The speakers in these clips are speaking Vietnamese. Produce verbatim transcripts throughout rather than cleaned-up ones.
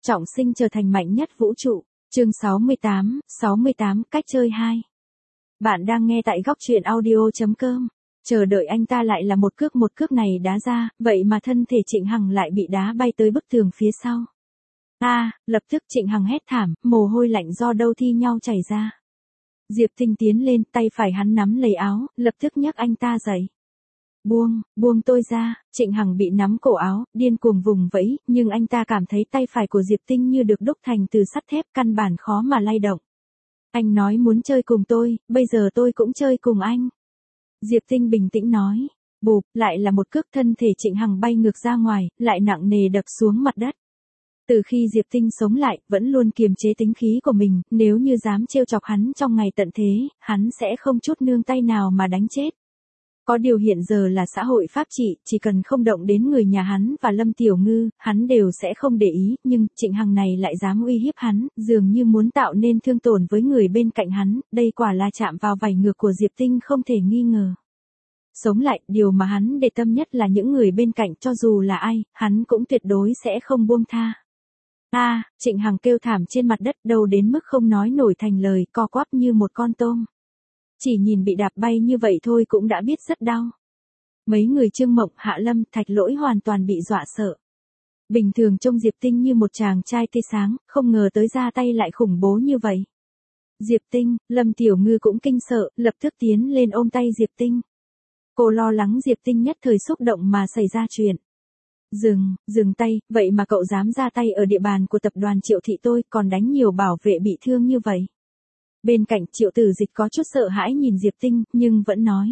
trọng sinh trở thành mạnh nhất vũ trụ. Chương sáu mươi tám, sáu mươi tám cách chơi hai. Bạn đang nghe tại góc truyện audio chấm com. Chờ đợi anh ta lại là một cước một cước này đá ra, vậy mà thân thể Trịnh Hằng lại bị đá bay tới bức tường phía sau. A, à, lập tức Trịnh Hằng hét thảm, mồ hôi lạnh do đâu thi nhau chảy ra. Diệp Tinh tiến lên, tay phải hắn nắm lấy áo, lập tức nhấc anh ta dậy. Buông, buông tôi ra. Trịnh Hằng bị nắm cổ áo, điên cuồng vùng vẫy, nhưng anh ta cảm thấy tay phải của Diệp Tinh như được đúc thành từ sắt thép, căn bản khó mà lay động. Anh nói muốn chơi cùng tôi, bây giờ tôi cũng chơi cùng anh. Diệp Tinh bình tĩnh nói. Bụp, lại là một cước, thân thể Trịnh Hằng bay ngược ra ngoài, lại nặng nề đập xuống mặt đất. Từ khi Diệp Tinh sống lại, vẫn luôn kiềm chế tính khí của mình, nếu như dám trêu chọc hắn trong ngày tận thế, hắn sẽ không chút nương tay nào mà đánh chết. Có điều hiện giờ là xã hội pháp trị, chỉ cần không động đến người nhà hắn và Lâm Tiểu Ngư, hắn đều sẽ không để ý, nhưng Trịnh Hằng này lại dám uy hiếp hắn, dường như muốn tạo nên thương tổn với người bên cạnh hắn, đây quả là chạm vào vảy ngược của Diệp Tinh không thể nghi ngờ. Sống lại, điều mà hắn để tâm nhất là những người bên cạnh, cho dù là ai, hắn cũng tuyệt đối sẽ không buông tha. A, à, Trịnh Hằng kêu thảm trên mặt đất, đầu đến mức không nói nổi thành lời, co quắp như một con tôm. Chỉ nhìn bị đạp bay như vậy thôi cũng đã biết rất đau. Mấy người Trương Mộng, Hạ Lâm, Thạch Lỗi hoàn toàn bị dọa sợ. Bình thường trông Diệp Tinh như một chàng trai tươi sáng, không ngờ tới ra tay lại khủng bố như vậy. Diệp Tinh, Lâm Tiểu Ngư cũng kinh sợ, lập tức tiến lên ôm tay Diệp Tinh. Cô lo lắng Diệp Tinh nhất thời xúc động mà xảy ra chuyện. Dừng, dừng tay, vậy mà cậu dám ra tay ở địa bàn của tập đoàn Triệu Thị tôi, còn đánh nhiều bảo vệ bị thương như vậy. Bên cạnh Triệu Tử Dịch có chút sợ hãi nhìn Diệp Tinh, nhưng vẫn nói.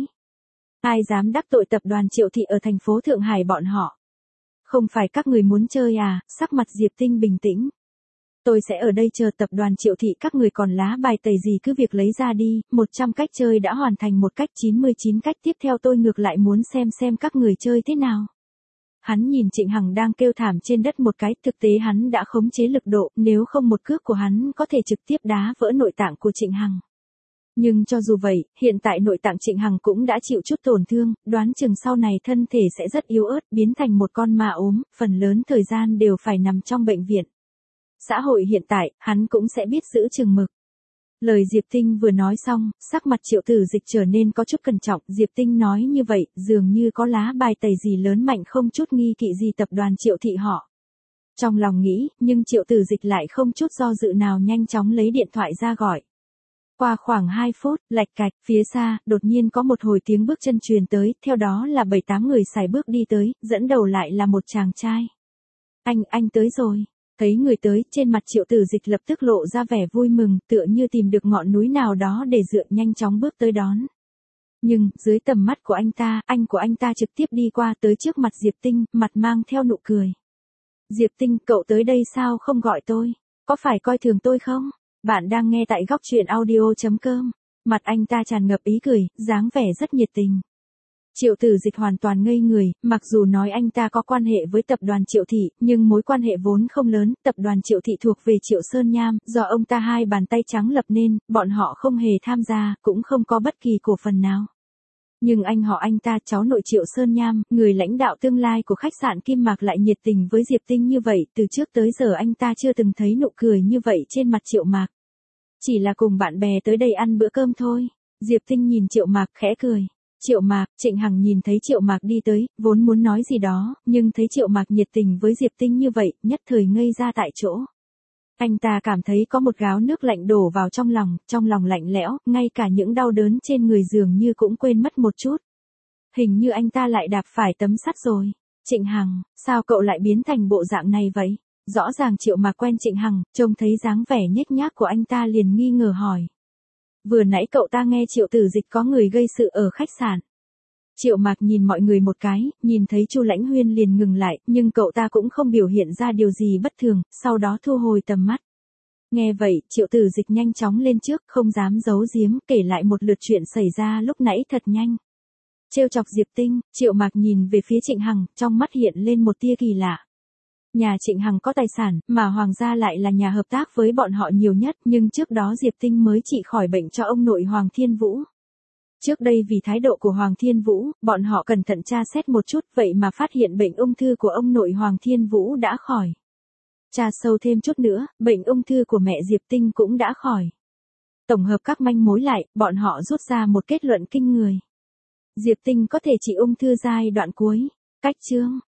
Ai dám đắc tội tập đoàn Triệu Thị ở thành phố Thượng Hải bọn họ? Không phải các người muốn chơi à? Sắc mặt Diệp Tinh bình tĩnh. Tôi sẽ ở đây chờ tập đoàn Triệu Thị, các người còn lá bài tẩy gì cứ việc lấy ra đi, một trăm cách chơi đã hoàn thành một cách, chín mươi chín cách tiếp theo tôi ngược lại muốn xem xem các người chơi thế nào. Hắn nhìn Trịnh Hằng đang kêu thảm trên đất một cái, thực tế hắn đã khống chế lực độ, nếu không một cước của hắn có thể trực tiếp đá vỡ nội tạng của Trịnh Hằng. Nhưng cho dù vậy, hiện tại nội tạng Trịnh Hằng cũng đã chịu chút tổn thương, đoán chừng sau này thân thể sẽ rất yếu ớt, biến thành một con ma ốm, phần lớn thời gian đều phải nằm trong bệnh viện. Xã hội hiện tại, hắn cũng sẽ biết giữ chừng mực. Lời Diệp Tinh vừa nói xong, sắc mặt Triệu Tử Dịch trở nên có chút cẩn trọng, Diệp Tinh nói như vậy, dường như có lá bài tẩy gì lớn mạnh không chút nghi kỵ gì tập đoàn Triệu Thị họ. Trong lòng nghĩ, nhưng Triệu Tử Dịch lại không chút do dự nào nhanh chóng lấy điện thoại ra gọi. Qua khoảng hai phút, lạch cạch, phía xa, đột nhiên có một hồi tiếng bước chân truyền tới, theo đó là bảy tám người sải bước đi tới, dẫn đầu lại là một chàng trai. Anh, anh tới rồi. Thấy người tới, trên mặt Triệu Tử Dịch lập tức lộ ra vẻ vui mừng, tựa như tìm được ngọn núi nào đó để dựa, nhanh chóng bước tới đón. Nhưng, dưới tầm mắt của anh ta, anh của anh ta trực tiếp đi qua tới trước mặt Diệp Tinh, mặt mang theo nụ cười. Diệp Tinh, cậu tới đây sao không gọi tôi? Có phải coi thường tôi không? Bạn đang nghe tại góc truyện audio chấm com. Mặt anh ta tràn ngập ý cười, dáng vẻ rất nhiệt tình. Triệu Tử Dịch hoàn toàn ngây người, mặc dù nói anh ta có quan hệ với tập đoàn Triệu Thị, nhưng mối quan hệ vốn không lớn, tập đoàn Triệu Thị thuộc về Triệu Sơn Nham, do ông ta hai bàn tay trắng lập nên, bọn họ không hề tham gia, cũng không có bất kỳ cổ phần nào. Nhưng anh họ anh ta, cháu nội Triệu Sơn Nham, người lãnh đạo tương lai của khách sạn Kim Mạc lại nhiệt tình với Diệp Tinh như vậy, từ trước tới giờ anh ta chưa từng thấy nụ cười như vậy trên mặt Triệu Mạc. Chỉ là cùng bạn bè tới đây ăn bữa cơm thôi. Diệp Tinh nhìn Triệu Mạc khẽ cười. Triệu Mạc, Trịnh Hằng nhìn thấy Triệu Mạc đi tới, vốn muốn nói gì đó, nhưng thấy Triệu Mạc nhiệt tình với Diệp Tinh như vậy, nhất thời ngây ra tại chỗ. Anh ta cảm thấy có một gáo nước lạnh đổ vào trong lòng, trong lòng lạnh lẽo, ngay cả những đau đớn trên người dường như cũng quên mất một chút. Hình như anh ta lại đạp phải tấm sắt rồi. Trịnh Hằng, sao cậu lại biến thành bộ dạng này vậy? Rõ ràng Triệu Mạc quen Trịnh Hằng, trông thấy dáng vẻ nhếch nhác của anh ta liền nghi ngờ hỏi. Vừa nãy cậu ta nghe Triệu Tử Dịch có người gây sự ở khách sạn. Triệu Mạc nhìn mọi người một cái, nhìn thấy Chu Lãnh Huyên liền ngừng lại, nhưng cậu ta cũng không biểu hiện ra điều gì bất thường, sau đó thu hồi tầm mắt. Nghe vậy, Triệu Tử Dịch nhanh chóng lên trước, không dám giấu giếm, kể lại một lượt chuyện xảy ra lúc nãy thật nhanh. Trêu chọc Diệp Tinh, Triệu Mạc nhìn về phía Trịnh Hằng, trong mắt hiện lên một tia kỳ lạ. Nhà Trịnh Hằng có tài sản, mà Hoàng gia lại là nhà hợp tác với bọn họ nhiều nhất, nhưng trước đó Diệp Tinh mới trị khỏi bệnh cho ông nội Hoàng Thiên Vũ. Trước đây vì thái độ của Hoàng Thiên Vũ, bọn họ cẩn thận tra xét một chút, vậy mà phát hiện bệnh ung thư của ông nội Hoàng Thiên Vũ đã khỏi. Tra sâu thêm chút nữa, bệnh ung thư của mẹ Diệp Tinh cũng đã khỏi. Tổng hợp các manh mối lại, bọn họ rút ra một kết luận kinh người. Diệp Tinh có thể trị ung thư giai đoạn cuối. Cách chương